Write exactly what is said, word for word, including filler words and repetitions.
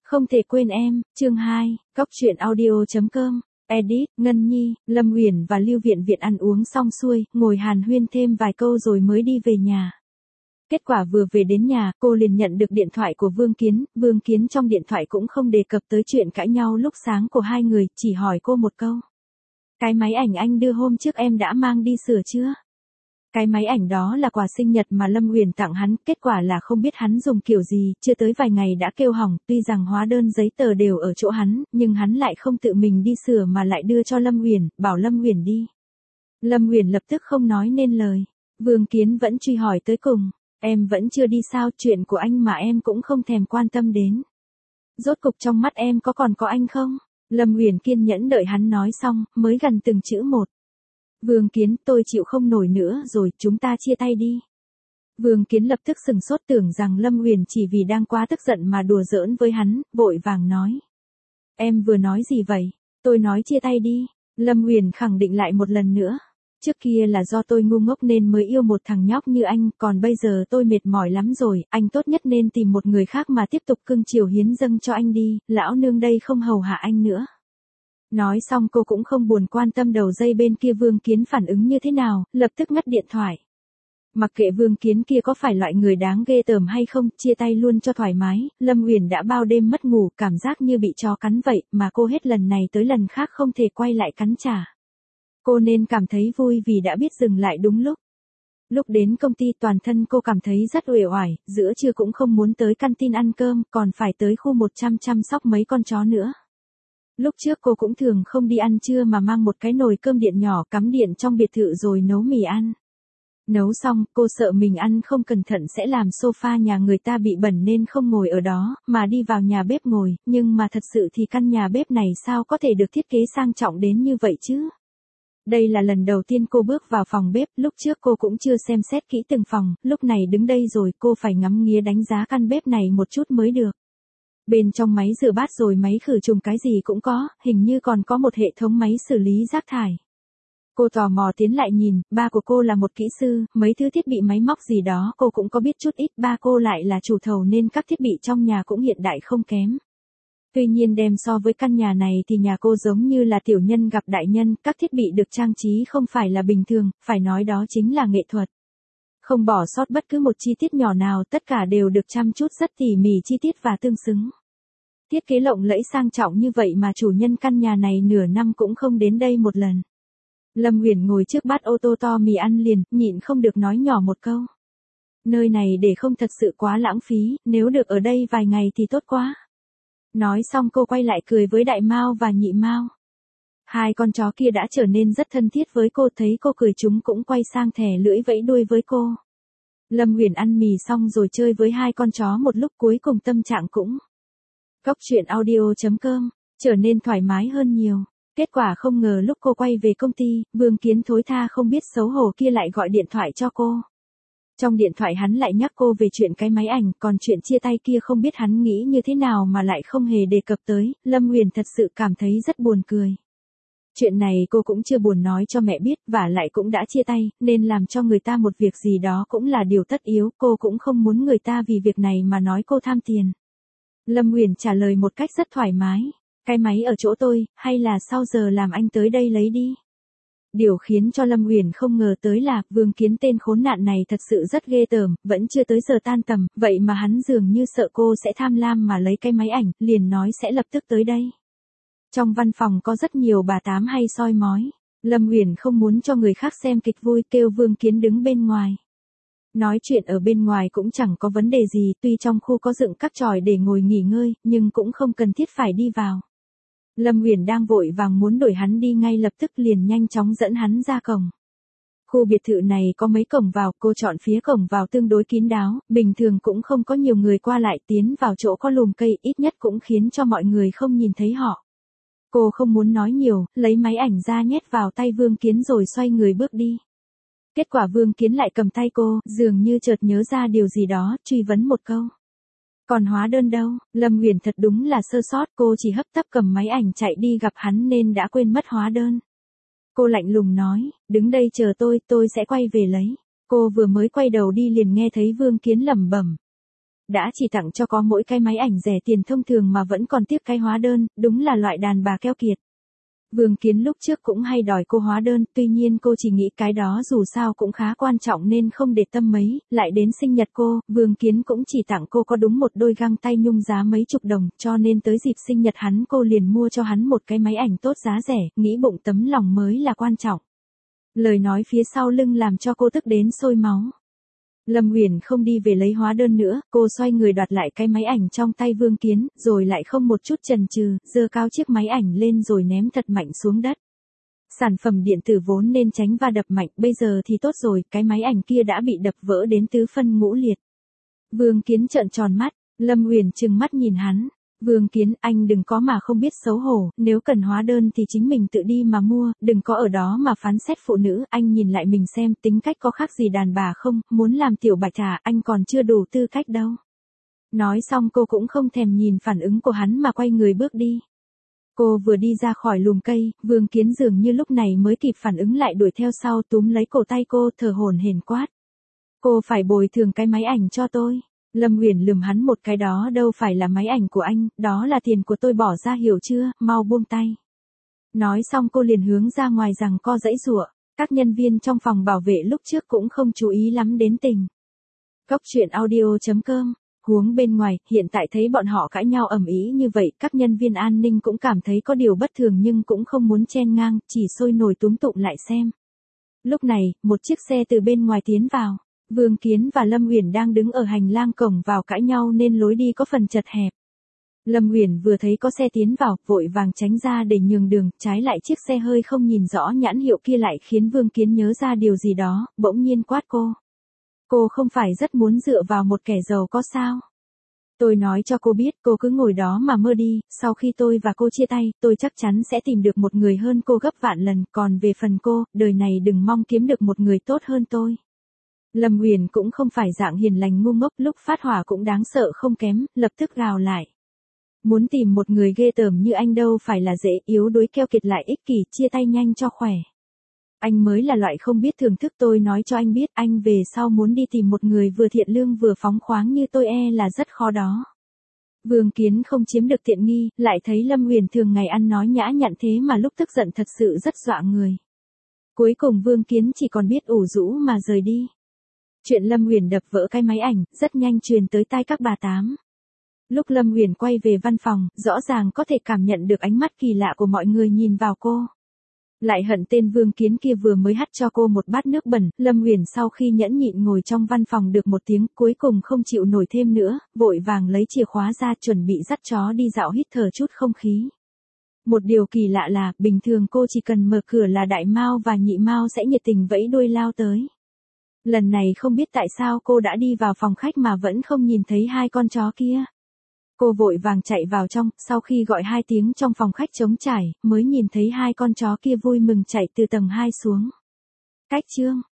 Không thể quên em, chương hai, Góc truyện audio chấm com, edit, Ngân Nhi, Lâm Uyển và Lưu Viện Viện ăn uống xong xuôi, ngồi hàn huyên thêm vài câu rồi mới đi về nhà. Kết quả vừa về đến nhà, cô liền nhận được điện thoại của Vương Kiến, Vương Kiến trong điện thoại cũng không đề cập tới chuyện cãi nhau lúc sáng của hai người, chỉ hỏi cô một câu. Cái máy ảnh anh đưa hôm trước em đã mang đi sửa chưa? Cái máy ảnh đó là quà sinh nhật mà Lâm Uyển tặng hắn, kết quả là không biết hắn dùng kiểu gì, chưa tới vài ngày đã kêu hỏng, tuy rằng hóa đơn giấy tờ đều ở chỗ hắn, nhưng hắn lại không tự mình đi sửa mà lại đưa cho Lâm Uyển, bảo Lâm Uyển đi. Lâm Uyển lập tức không nói nên lời. Vương Kiến vẫn truy hỏi tới cùng, em vẫn chưa đi sao, chuyện của anh mà em cũng không thèm quan tâm đến. Rốt cục trong mắt em có còn có anh không? Lâm Uyển kiên nhẫn đợi hắn nói xong, mới gần từng chữ một. Vương Kiến, tôi chịu không nổi nữa rồi, chúng ta chia tay đi. Vương Kiến lập tức sừng sốt tưởng rằng Lâm Uyển chỉ vì đang quá tức giận mà đùa giỡn với hắn, vội vàng nói. Em vừa nói gì vậy? Tôi nói chia tay đi. Lâm Uyển khẳng định lại một lần nữa. Trước kia là do tôi ngu ngốc nên mới yêu một thằng nhóc như anh, còn bây giờ tôi mệt mỏi lắm rồi, anh tốt nhất nên tìm một người khác mà tiếp tục cưng chiều hiến dâng cho anh đi, lão nương đây không hầu hạ anh nữa. Nói xong cô cũng không buồn quan tâm đầu dây bên kia Vương Kiến phản ứng như thế nào, lập tức ngắt điện thoại. Mặc kệ Vương Kiến kia có phải loại người đáng ghê tởm hay không, chia tay luôn cho thoải mái, Lâm Uyển đã bao đêm mất ngủ, cảm giác như bị chó cắn vậy, mà cô hết lần này tới lần khác không thể quay lại cắn trả. Cô nên cảm thấy vui vì đã biết dừng lại đúng lúc. Lúc đến công ty toàn thân cô cảm thấy rất uể oải, giữa trưa cũng không muốn tới canteen ăn cơm, còn phải tới khu một trăm chăm sóc mấy con chó nữa. Lúc trước cô cũng thường không đi ăn trưa mà mang một cái nồi cơm điện nhỏ cắm điện trong biệt thự rồi nấu mì ăn. Nấu xong, cô sợ mình ăn không cẩn thận sẽ làm sofa nhà người ta bị bẩn nên không ngồi ở đó, mà đi vào nhà bếp ngồi, nhưng mà thật sự thì căn nhà bếp này sao có thể được thiết kế sang trọng đến như vậy chứ? Đây là lần đầu tiên cô bước vào phòng bếp, lúc trước cô cũng chưa xem xét kỹ từng phòng, lúc này đứng đây rồi cô phải ngắm nghía đánh giá căn bếp này một chút mới được. Bên trong máy rửa bát rồi máy khử trùng cái gì cũng có, hình như còn có một hệ thống máy xử lý rác thải. Cô tò mò tiến lại nhìn, ba của cô là một kỹ sư, mấy thứ thiết bị máy móc gì đó cô cũng có biết chút ít, ba cô lại là chủ thầu nên các thiết bị trong nhà cũng hiện đại không kém. Tuy nhiên đem so với căn nhà này thì nhà cô giống như là tiểu nhân gặp đại nhân, các thiết bị được trang trí không phải là bình thường, phải nói đó chính là nghệ thuật. Không bỏ sót bất cứ một chi tiết nhỏ nào, tất cả đều được chăm chút rất tỉ mỉ chi tiết và tương xứng. Thiết kế lộng lẫy sang trọng như vậy mà chủ nhân căn nhà này nửa năm cũng không đến đây một lần. Lâm Uyển ngồi trước bát ô tô to mì ăn liền, nhịn không được nói nhỏ một câu. Nơi này để không thật sự quá lãng phí, nếu được ở đây vài ngày thì tốt quá. Nói xong cô quay lại cười với Đại Mao và Nhị Mao. Hai con chó kia đã trở nên rất thân thiết với cô, thấy cô cười chúng cũng quay sang thè lưỡi vẫy đuôi với cô. Lâm Uyển ăn mì xong rồi chơi với hai con chó một lúc cuối cùng tâm trạng cũng. Góc truyện audio chấm com, trở nên thoải mái hơn nhiều. Kết quả không ngờ lúc cô quay về công ty, Vương Kiến thối tha không biết xấu hổ kia lại gọi điện thoại cho cô. Trong điện thoại hắn lại nhắc cô về chuyện cái máy ảnh, còn chuyện chia tay kia không biết hắn nghĩ như thế nào mà lại không hề đề cập tới, Lâm Uyển thật sự cảm thấy rất buồn cười. Chuyện này cô cũng chưa buồn nói cho mẹ biết, và lại cũng đã chia tay, nên làm cho người ta một việc gì đó cũng là điều tất yếu, cô cũng không muốn người ta vì việc này mà nói cô tham tiền. Lâm Uyển trả lời một cách rất thoải mái, cái máy ở chỗ tôi, hay là sau giờ làm anh tới đây lấy đi. Điều khiến cho Lâm Uyển không ngờ tới là, Vương Kiến tên khốn nạn này thật sự rất ghê tởm, vẫn chưa tới giờ tan tầm, vậy mà hắn dường như sợ cô sẽ tham lam mà lấy cái máy ảnh, liền nói sẽ lập tức tới đây. Trong văn phòng có rất nhiều bà tám hay soi mói, Lâm Uyển không muốn cho người khác xem kịch vui, kêu Vương Kiến đứng bên ngoài. Nói chuyện ở bên ngoài cũng chẳng có vấn đề gì, tuy trong khu có dựng các chòi để ngồi nghỉ ngơi, nhưng cũng không cần thiết phải đi vào. Lâm Uyển đang vội vàng muốn đuổi hắn đi ngay lập tức liền nhanh chóng dẫn hắn ra cổng. Khu biệt thự này có mấy cổng vào, cô chọn phía cổng vào tương đối kín đáo, bình thường cũng không có nhiều người qua lại, tiến vào chỗ có lùm cây, ít nhất cũng khiến cho mọi người không nhìn thấy họ. Cô không muốn nói nhiều, lấy máy ảnh ra nhét vào tay Vương Kiến rồi xoay người bước đi. Kết quả Vương Kiến lại cầm tay cô, dường như chợt nhớ ra điều gì đó, truy vấn một câu. Còn hóa đơn đâu? Lâm Uyển thật đúng là sơ sót, cô chỉ hấp tấp cầm máy ảnh chạy đi gặp hắn nên đã quên mất hóa đơn. Cô lạnh lùng nói, đứng đây chờ tôi, tôi sẽ quay về lấy. Cô vừa mới quay đầu đi liền nghe thấy Vương Kiến lẩm bẩm. đã chỉ tặng cho có mỗi cái máy ảnh rẻ tiền thông thường mà vẫn còn tiếc cái hóa đơn, đúng là loại đàn bà keo kiệt. Vương Kiến lúc trước cũng hay đòi cô hóa đơn, tuy nhiên cô chỉ nghĩ cái đó dù sao cũng khá quan trọng nên không để tâm mấy, lại đến sinh nhật cô, Vương Kiến cũng chỉ tặng cô có đúng một đôi găng tay nhung giá mấy chục đồng, cho nên tới dịp sinh nhật hắn cô liền mua cho hắn một cái máy ảnh tốt giá rẻ, nghĩ bụng tấm lòng mới là quan trọng. Lời nói phía sau lưng làm cho cô tức đến sôi máu. Lâm Uyển không đi về lấy hóa đơn nữa, cô xoay người đoạt lại cái máy ảnh trong tay Vương Kiến, rồi lại không một chút chần chừ, giơ cao chiếc máy ảnh lên rồi ném thật mạnh xuống đất. Sản phẩm điện tử vốn nên tránh va đập mạnh, bây giờ thì tốt rồi, cái máy ảnh kia đã bị đập vỡ đến tứ phân ngũ liệt. Vương Kiến trợn tròn mắt, Lâm Uyển trừng mắt nhìn hắn. Vương Kiến, anh đừng có mà không biết xấu hổ, nếu cần hóa đơn thì chính mình tự đi mà mua, đừng có ở đó mà phán xét phụ nữ, anh nhìn lại mình xem tính cách có khác gì đàn bà không, muốn làm tiểu bạch à, anh còn chưa đủ tư cách đâu. Nói xong cô cũng không thèm nhìn phản ứng của hắn mà quay người bước đi. Cô vừa đi ra khỏi lùm cây, Vương Kiến dường như lúc này mới kịp phản ứng lại đuổi theo sau túm lấy cổ tay cô thở hổn hển quát. Cô phải bồi thường cái máy ảnh cho tôi. Lâm Uyển lườm hắn một cái, đó đâu phải là máy ảnh của anh, đó là tiền của tôi bỏ ra hiểu chưa, mau buông tay. Nói xong cô liền hướng ra ngoài rằng co giãy giụa, các nhân viên trong phòng bảo vệ lúc trước cũng không chú ý lắm đến tình. Cốc truyện audio chấm com, huống bên ngoài, hiện tại thấy bọn họ cãi nhau ầm ĩ như vậy, các nhân viên an ninh cũng cảm thấy có điều bất thường nhưng cũng không muốn chen ngang, chỉ sôi nổi túm tụm lại xem. Lúc này, một chiếc xe từ bên ngoài tiến vào. Vương Kiến và Lâm Uyển đang đứng ở hành lang cổng vào cãi nhau nên lối đi có phần chật hẹp. Lâm Uyển vừa thấy có xe tiến vào, vội vàng tránh ra để nhường đường, trái lại chiếc xe hơi không nhìn rõ nhãn hiệu kia lại khiến Vương Kiến nhớ ra điều gì đó, bỗng nhiên quát cô. Cô không phải rất muốn dựa vào một kẻ giàu có sao? Tôi nói cho cô biết, cô cứ ngồi đó mà mơ đi, sau khi tôi và cô chia tay, tôi chắc chắn sẽ tìm được một người hơn cô gấp vạn lần, còn về phần cô, đời này đừng mong kiếm được một người tốt hơn tôi. Lâm Uyển cũng không phải dạng hiền lành ngu ngốc, lúc phát hỏa cũng đáng sợ không kém, lập tức gào lại. Muốn tìm một người ghê tởm như anh đâu phải là dễ, yếu đuối keo kiệt lại ích kỷ, chia tay nhanh cho khỏe. Anh mới là loại không biết thưởng thức, tôi nói cho anh biết, anh về sau muốn đi tìm một người vừa thiện lương vừa phóng khoáng như tôi e là rất khó đó. Vương Kiến không chiếm được tiện nghi, lại thấy Lâm Uyển thường ngày ăn nói nhã nhặn thế mà lúc tức giận thật sự rất dọa người. Cuối cùng Vương Kiến chỉ còn biết ủ rũ mà rời đi. Chuyện Lâm Uyển đập vỡ cái máy ảnh, rất nhanh truyền tới tai các bà tám. Lúc Lâm Uyển quay về văn phòng, rõ ràng có thể cảm nhận được ánh mắt kỳ lạ của mọi người nhìn vào cô. Lại hận tên Vương Kiến kia vừa mới hắt cho cô một bát nước bẩn, Lâm Uyển sau khi nhẫn nhịn ngồi trong văn phòng được một tiếng, cuối cùng không chịu nổi thêm nữa, vội vàng lấy chìa khóa ra chuẩn bị dắt chó đi dạo hít thở chút không khí. Một điều kỳ lạ là, bình thường cô chỉ cần mở cửa là Đại Mao và Nhị Mao sẽ nhiệt tình vẫy đuôi lao tới. Lần này không biết tại sao cô đã đi vào phòng khách mà vẫn không nhìn thấy hai con chó kia. Cô vội vàng chạy vào trong, sau khi gọi hai tiếng trong phòng khách trống trải, mới nhìn thấy hai con chó kia vui mừng chạy từ tầng hai xuống. Cách chương